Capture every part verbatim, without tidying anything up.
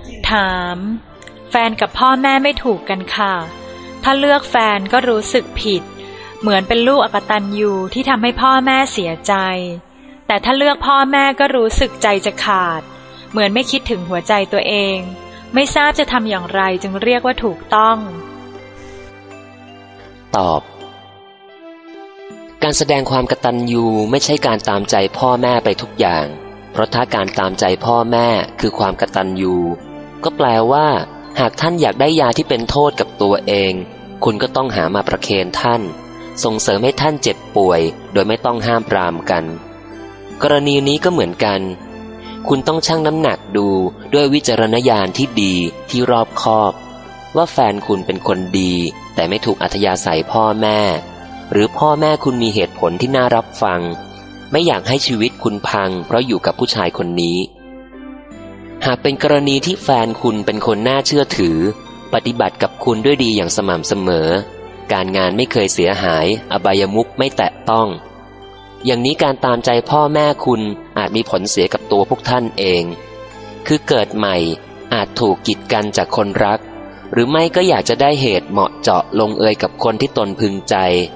ถามแฟนกับพ่อแม่ไม่ถูกกันค่ะถ้าเลือกแฟนก็รู้สึกผิดเหมือนเป็นลูกอกตัญญูที่ทำให้พ่อแม่เสียใจแต่ถ้าเลือกพ่อแม่ก็รู้สึกใจจะขาดเหมือนไม่คิดถึงหัวใจตัวเองไม่ทราบจะทำอย่างไรจึงเรียกว่าถูกต้องตอบการแสดงความกตัญญูไม่ใช่การตามใจพ่อแม่ไปทุกอย่างเพราะถ้าการตามใจพ่อแม่คือความกตัญญูก็แปลว่าหากท่านอยากได้ยาที่เป็นโทษกับตัวเองคุณก็ต้องหามาประเคนท่านส่งเสริมให้ท่านเจ็บป่วยโดยไม่ต้องห้ามปรามกันกรณีนี้ก็เหมือนกันคุณต้องชั่งน้ำหนักดูด้วยวิจารณญาณที่ดีที่รอบคอบว่าแฟนคุณเป็นคนดีแต่ไม่ถูกอัธยาศัยพ่อแม่หรือพ่อแม่คุณมีเหตุผลที่น่ารับฟังไม่อยากให้ชีวิตคุณพังเพราะอยู่กับผู้ชายคนนี้หากเป็นกรณีที่แฟนคุณเป็นคนน่าเชื่อถือปฏิบัติกับคุณด้วยดีอย่างสม่ำเสมอการงานไม่เคยเสียหายอบายมุขไม่แตะต้องอย่างนี้การตามใจพ่อแม่คุณอาจมีผลเสียกับตัวพวกท่านเองคือเกิดใหม่อาจถูกกีดกันจากคนรักหรือไม่ก็อยากจะได้เหตุเหมาะเจาะลงเอยกับคนที่ตนพึงใจ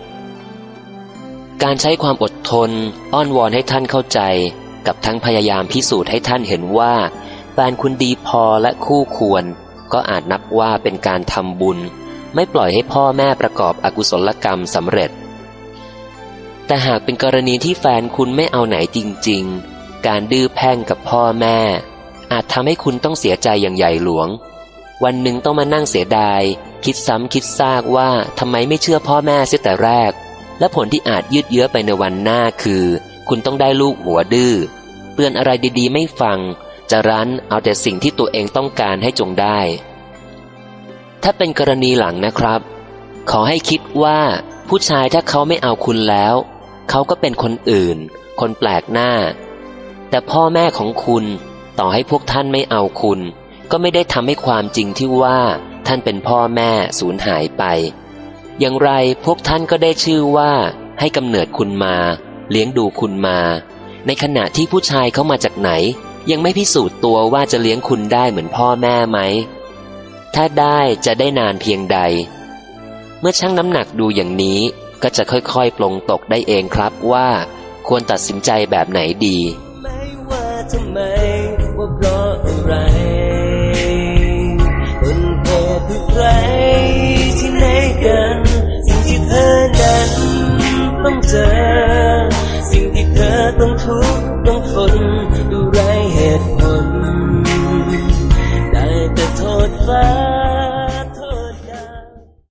การใช้ความอดทนอ้อนวอนให้ท่านเข้าใจกับทั้งพยายามพิสูจน์ให้ท่านเห็นว่าแฟนคุณดีพอและคู่ควรก็อาจนับว่าเป็นการทำบุญไม่ปล่อยให้พ่อแม่ประกอบอกุศลกรรมสำเร็จแต่หากเป็นกรณีที่แฟนคุณไม่เอาไหนจริงๆการดื้อแพ่งกับพ่อแม่อาจทำให้คุณต้องเสียใจอย่างใหญ่หลวงวันหนึ่งต้องมานั่งเสียดายคิดซ้ำคิดซากว่าทำไมไม่เชื่อพ่อแม่เสียแต่แรกและผลที่อาจยืดเยื้อไปในวันหน้าคือคุณต้องได้ลูกหัวดื้อเตือนอะไรดีๆไม่ฟังจะรั้นเอาแต่สิ่งที่ตัวเองต้องการให้จงได้ถ้าเป็นกรณีหลังนะครับขอให้คิดว่าผู้ชายถ้าเขาไม่เอาคุณแล้วเขาก็เป็นคนอื่นคนแปลกหน้าแต่พ่อแม่ของคุณต่อให้พวกท่านไม่เอาคุณก็ไม่ได้ทำให้ความจริงที่ว่าท่านเป็นพ่อแม่สูญหายไปอย่างไรพวกท่านก็ได้ชื่อว่าให้กำเนิดคุณมาเลี้ยงดูคุณมาในขณะที่ผู้ชายเขามาจากไหนยังไม่พิสูจน์ตัวว่าจะเลี้ยงคุณได้เหมือนพ่อแม่ไหมถ้าได้จะได้นานเพียงใดเมื่อชั่งน้ำหนักดูอย่างนี้ก็จะค่อยๆปลงตกได้เองครับว่าควรตัดสินใจแบบไหนดีไม่ว่าทำไมว่าเพราะอะไรเป็นเหตุใครที่ไหนกันสิ่งที่เธอนั้นต้องเจอสิ่งที่เธอต้องทุกข์ต้องทนดูไร้เหตุผลได้แต่โทษฟ้า